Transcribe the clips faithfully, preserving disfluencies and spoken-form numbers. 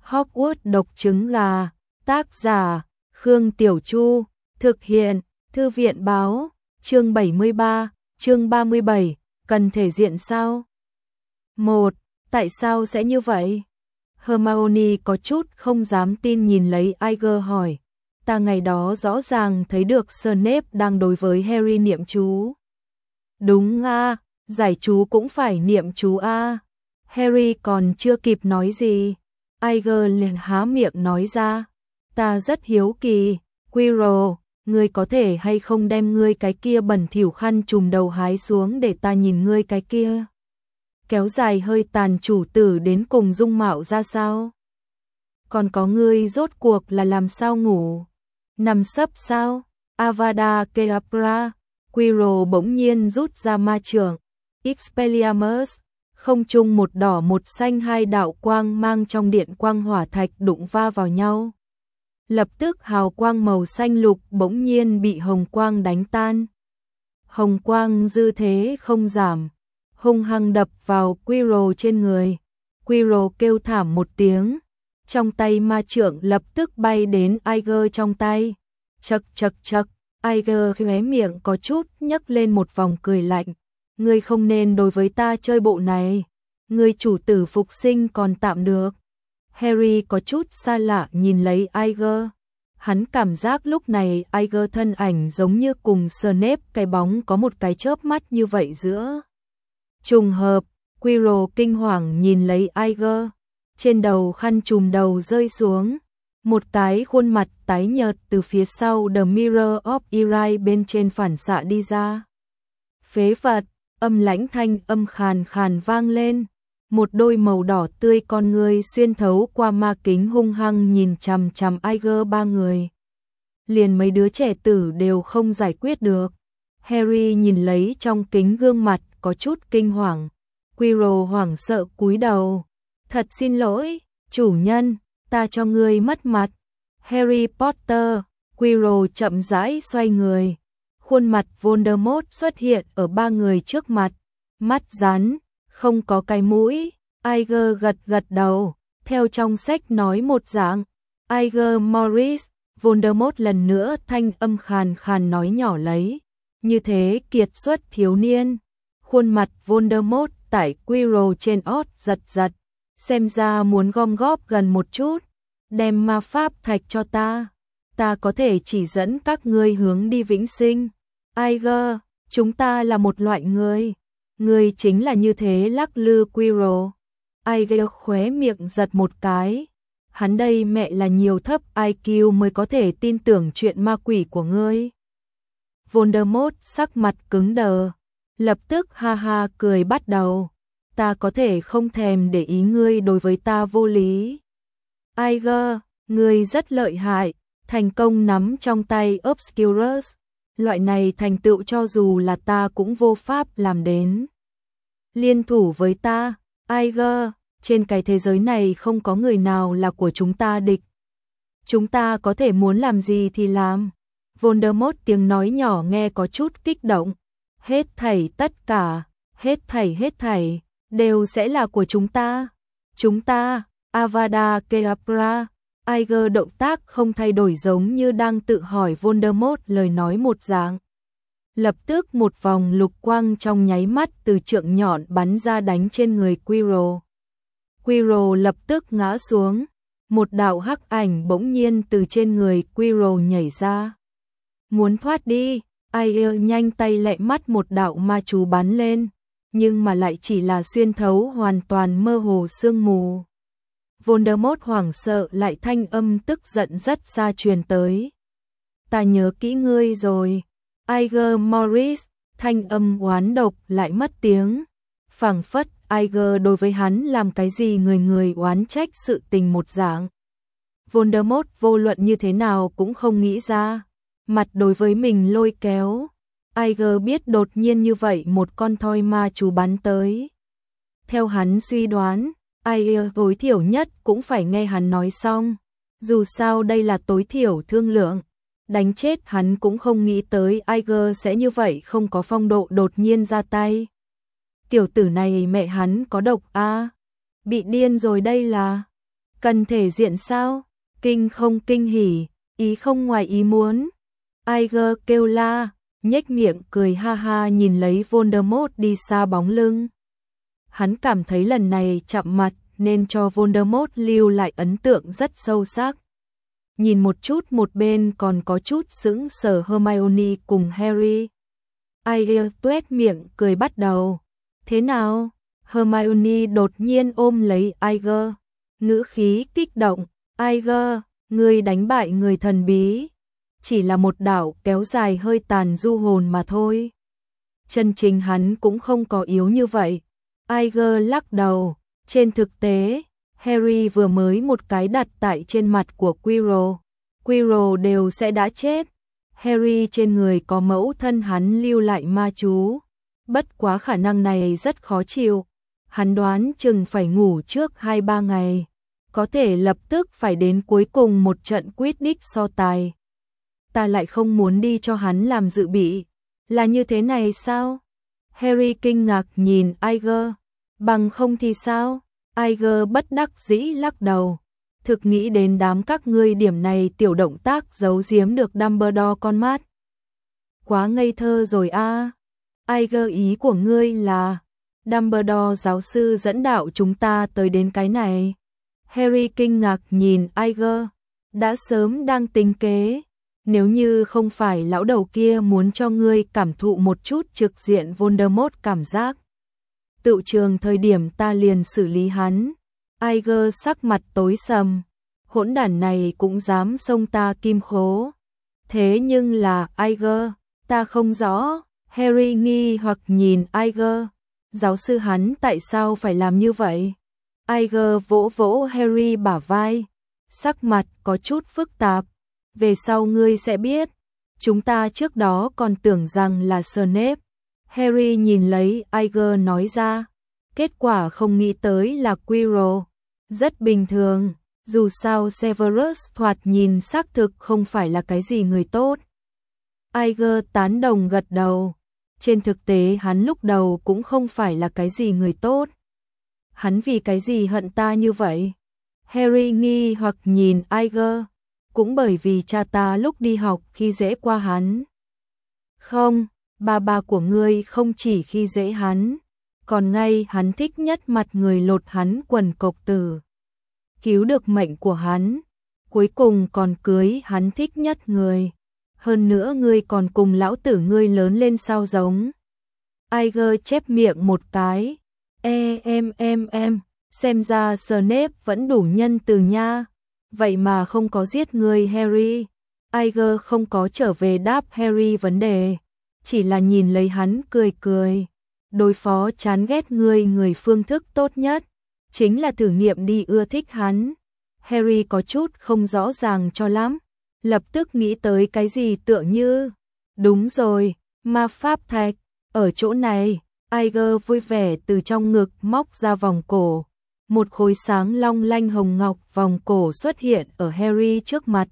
Hogwarts độc trứng gà, tác giả, Khương Tiểu Chu, thực hiện, Thư viện báo, chương bảy mươi ba, chương ba mươi bảy, cần thể diện sao? một. Tại sao sẽ như vậy? Hermione có chút không dám tin nhìn lấy Iger hỏi. Ta ngày đó rõ ràng thấy được Snape đang đối với Harry niệm chú. Đúng a, giải chú cũng phải niệm chú a. Harry còn chưa kịp nói gì, Iger liền há miệng nói ra. Ta rất hiếu kỳ, Quirrell, ngươi có thể hay không đem ngươi cái kia bẩn thỉu khăn trùm đầu hái xuống để ta nhìn ngươi cái kia kéo dài hơi tàn chủ tử đến cùng dung mạo ra sao? Còn có ngươi rốt cuộc là làm sao ngủ? Nằm sấp sao? Avada Kedavra, Quirrell bỗng nhiên rút ra ma chưởng, Expelliarmus, không trung một đỏ một xanh hai đạo quang mang trong điện quang hỏa thạch đụng va vào nhau. Lập tức hào quang màu xanh lục bỗng nhiên bị hồng quang đánh tan. Hồng quang dư thế không giảm, hung hăng đập vào Quirrell trên người. Quirrell kêu thảm một tiếng, trong tay ma chưởng lập tức bay đến Iger trong tay. Chậc chậc chậc, Iger khóe miệng có chút nhấc lên một vòng cười lạnh. Ngươi không nên đối với ta chơi bộ này, ngươi chủ tử phục sinh còn tạm được. Harry có chút xa lạ nhìn lấy Iger. Hắn cảm giác lúc này Iger thân ảnh giống như cùng Snape cái bóng có một cái chớp mắt như vậy giữa. Trùng hợp, Quirrell kinh hoàng nhìn lấy Iger, trên đầu khăn trùm đầu rơi xuống, một cái khuôn mặt tái nhợt từ phía sau The Mirror of Erie bên trên phản xạ đi ra. Phế vật, âm lãnh thanh âm khàn khàn vang lên, một đôi màu đỏ tươi con ngươi xuyên thấu qua ma kính hung hăng nhìn chằm chằm Iger ba người. Liền mấy đứa trẻ tử đều không giải quyết được. Harry nhìn lấy trong kính gương mặt có chút kinh hoàng. Quirrell hoảng sợ cúi đầu. Thật xin lỗi, chủ nhân, ta cho ngươi mất mặt. Harry Potter, Quirrell chậm rãi xoay người. Khuôn mặt Voldemort xuất hiện ở ba người trước mặt. Mắt rắn, không có cái mũi. Iger gật gật đầu, theo trong sách nói một dạng. Iger Morris, Voldemort lần nữa thanh âm khàn khàn nói nhỏ lấy. Như thế kiệt xuất thiếu niên. Khuôn mặt Voldemort tại Quirrell trên ót giật giật. Xem ra muốn gom góp gần một chút. Đem ma pháp thạch cho ta. Ta có thể chỉ dẫn các ngươi hướng đi vĩnh sinh. Iger, chúng ta là một loại người. Ngươi chính là như thế lắc lư Quirrell. Iger khóe miệng giật một cái. Hắn đây mẹ là nhiều thấp I Q mới có thể tin tưởng chuyện ma quỷ của ngươi. Voldemort sắc mặt cứng đờ, lập tức ha ha cười bắt đầu. Ta có thể không thèm để ý ngươi đối với ta vô lý. Iger, ngươi rất lợi hại, thành công nắm trong tay Obscurus. Loại này thành tựu cho dù là ta cũng vô pháp làm đến. Liên thủ với ta, Iger, trên cái thế giới này không có người nào là của chúng ta địch. Chúng ta có thể muốn làm gì thì làm. Voldemort tiếng nói nhỏ nghe có chút kích động. Hết thảy tất cả, hết thảy hết thảy, đều sẽ là của chúng ta. Chúng ta, Avada Kedavra. Iger động tác không thay đổi giống như đang tự hỏi Voldemort lời nói một dạng. Lập tức một vòng lục quang trong nháy mắt từ trượng nhọn bắn ra đánh trên người Quirrell. Quirrell lập tức ngã xuống. Một đạo hắc ảnh bỗng nhiên từ trên người Quirrell nhảy ra. Muốn thoát đi, Iger nhanh tay lẹ mắt một đạo ma chú bắn lên, nhưng mà lại chỉ là xuyên thấu hoàn toàn mơ hồ sương mù. Voldemort hoảng sợ lại thanh âm tức giận rất xa truyền tới. Ta nhớ kỹ ngươi rồi. Iger Morris, thanh âm oán độc lại mất tiếng. Phảng phất Iger đối với hắn làm cái gì người người oán trách sự tình một dạng. Voldemort vô luận như thế nào cũng không nghĩ ra. Mặt đối với mình lôi kéo. Iger biết đột nhiên như vậy một con thoi ma chú bắn tới. Theo hắn suy đoán, Iger tối thiểu nhất cũng phải nghe hắn nói xong. Dù sao đây là tối thiểu thương lượng. Đánh chết hắn cũng không nghĩ tới Iger sẽ như vậy không có phong độ đột nhiên ra tay. Tiểu tử này mẹ hắn có độc a, bị điên rồi đây là. Cần thể diện sao? Kinh không kinh hỉ, ý không ngoài ý muốn. Iger kêu la, nhếch miệng cười ha ha nhìn lấy Voldemort đi xa bóng lưng. Hắn cảm thấy lần này chạm mặt nên cho Voldemort lưu lại ấn tượng rất sâu sắc. Nhìn một chút một bên còn có chút sững sờ Hermione cùng Harry. Iger tuét miệng cười bắt đầu. Thế nào? Hermione đột nhiên ôm lấy Iger, ngữ khí kích động. Iger, ngươi đánh bại người thần bí. Chỉ là một đạo kéo dài hơi tàn du hồn mà thôi. Chân chính hắn cũng không có yếu như vậy. Iger lắc đầu. Trên thực tế, Harry vừa mới một cái đặt tại trên mặt của Quirrell. Quirrell đều sẽ đã chết. Harry trên người có mẫu thân hắn lưu lại ma chú. Bất quá khả năng này rất khó chịu. Hắn đoán chừng phải ngủ trước hai ba ngày. Có thể lập tức phải đến cuối cùng một trận Quidditch so tài. Ta lại không muốn đi cho hắn làm dự bị. Là như thế này sao? Harry kinh ngạc nhìn Iger. Bằng không thì sao? Iger bất đắc dĩ lắc đầu. Thực nghĩ đến đám các ngươi điểm này tiểu động tác giấu giếm được Dumbledore con mắt. Quá ngây thơ rồi a. À. Iger, ý của ngươi là Dumbledore giáo sư dẫn đạo chúng ta tới đến cái này. Harry kinh ngạc nhìn Iger. Đã sớm đang tính kế. Nếu như không phải lão đầu kia muốn cho ngươi cảm thụ một chút trực diện Voldemort cảm giác. Tự trường thời điểm ta liền xử lý hắn. Iger sắc mặt tối sầm. Hỗn đản này cũng dám xông ta kim khố. Thế nhưng là Iger, ta không rõ. Harry nghi hoặc nhìn Iger. Giáo sư hắn tại sao phải làm như vậy? Iger vỗ vỗ Harry bả vai. Sắc mặt có chút phức tạp. Về sau ngươi sẽ biết. Chúng ta trước đó còn tưởng rằng là Snape. Harry nhìn lấy Iger nói ra. Kết quả không nghĩ tới là Quirrell. Rất bình thường. Dù sao Severus thoạt nhìn xác thực không phải là cái gì người tốt. Iger tán đồng gật đầu. Trên thực tế hắn lúc đầu cũng không phải là cái gì người tốt. Hắn vì cái gì hận ta như vậy? Harry nghi hoặc nhìn Iger. Cũng bởi vì cha ta lúc đi học khi dễ qua hắn. Không, ba ba của ngươi không chỉ khi dễ hắn, còn ngay hắn thích nhất mặt người lột hắn quần cộc tử. Cứu được mệnh của hắn, cuối cùng còn cưới hắn thích nhất người. Hơn nữa ngươi còn cùng lão tử ngươi lớn lên sao giống. Iger chép miệng một cái. E em em em, xem ra Snape vẫn đủ nhân từ nha. Vậy mà không có giết ngươi Harry. Iger không có trở về đáp Harry vấn đề. Chỉ là nhìn lấy hắn cười cười. Đối phó chán ghét ngươi người phương thức tốt nhất. Chính là thử nghiệm đi ưa thích hắn. Harry có chút không rõ ràng cho lắm. Lập tức nghĩ tới cái gì tựa như. Đúng rồi, ma pháp thạch. Ở chỗ này, Iger vui vẻ từ trong ngực móc ra vòng cổ. Một khối sáng long lanh hồng ngọc vòng cổ xuất hiện ở Harry trước mặt.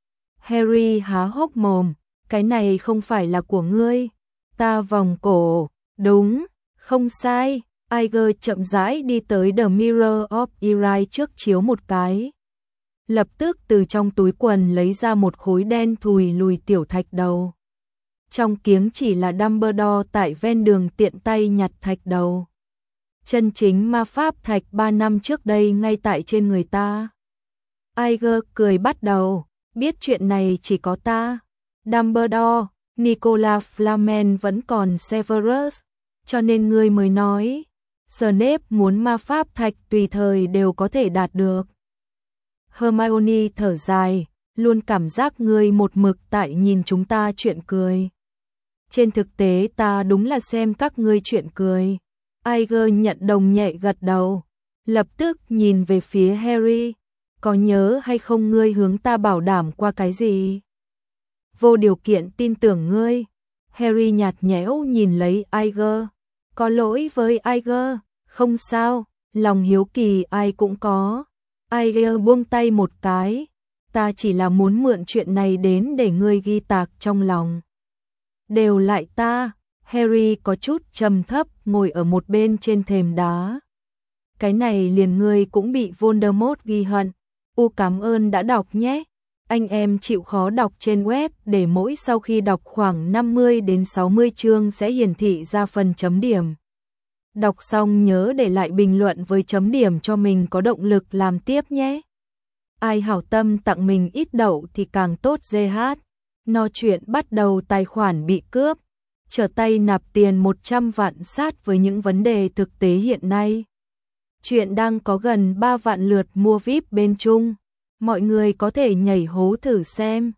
Harry há hốc mồm, cái này không phải là của ngươi. Ta vòng cổ, đúng, không sai. Iger chậm rãi đi tới The Mirror of Erie trước chiếu một cái. Lập tức từ trong túi quần lấy ra một khối đen thùi lùi tiểu thạch đầu. Trong kiếng chỉ là Dumbledore tại ven đường tiện tay nhặt thạch đầu. Chân chính ma pháp thạch ba năm trước đây ngay tại trên người ta. Iger cười bắt đầu, biết chuyện này chỉ có ta, Dumbledore, Nicolas Flamel vẫn còn Severus, cho nên ngươi mới nói, Snape muốn ma pháp thạch tùy thời đều có thể đạt được. Hermione thở dài, luôn cảm giác ngươi một mực tại nhìn chúng ta chuyện cười. Trên thực tế ta đúng là xem các ngươi chuyện cười. Iger nhận đồng nhẹ gật đầu, lập tức nhìn về phía Harry. Có nhớ hay không ngươi hướng ta bảo đảm qua cái gì? Vô điều kiện tin tưởng ngươi. Harry nhạt nhẽo nhìn lấy Iger. Có lỗi với Iger, không sao, lòng hiếu kỳ ai cũng có. Iger buông tay một cái. Ta chỉ là muốn mượn chuyện này đến để ngươi ghi tạc trong lòng. Đều lại ta. Harry có chút trầm thấp ngồi ở một bên trên thềm đá. Cái này liền ngươi cũng bị Voldemort ghi hận. U cảm ơn đã đọc nhé. Anh em chịu khó đọc trên web để mỗi sau khi đọc khoảng năm mươi đến sáu mươi chương sẽ hiển thị ra phần chấm điểm. Đọc xong nhớ để lại bình luận với chấm điểm cho mình có động lực làm tiếp nhé. Ai hảo tâm tặng mình ít đậu thì càng tốt giê hát. No chuyện bắt đầu tài khoản bị cướp. Trở tay nạp tiền một trăm vạn sát với những vấn đề thực tế hiện nay. Chuyện đang có gần ba vạn lượt mua víp bên Trung. Mọi người có thể nhảy hố thử xem.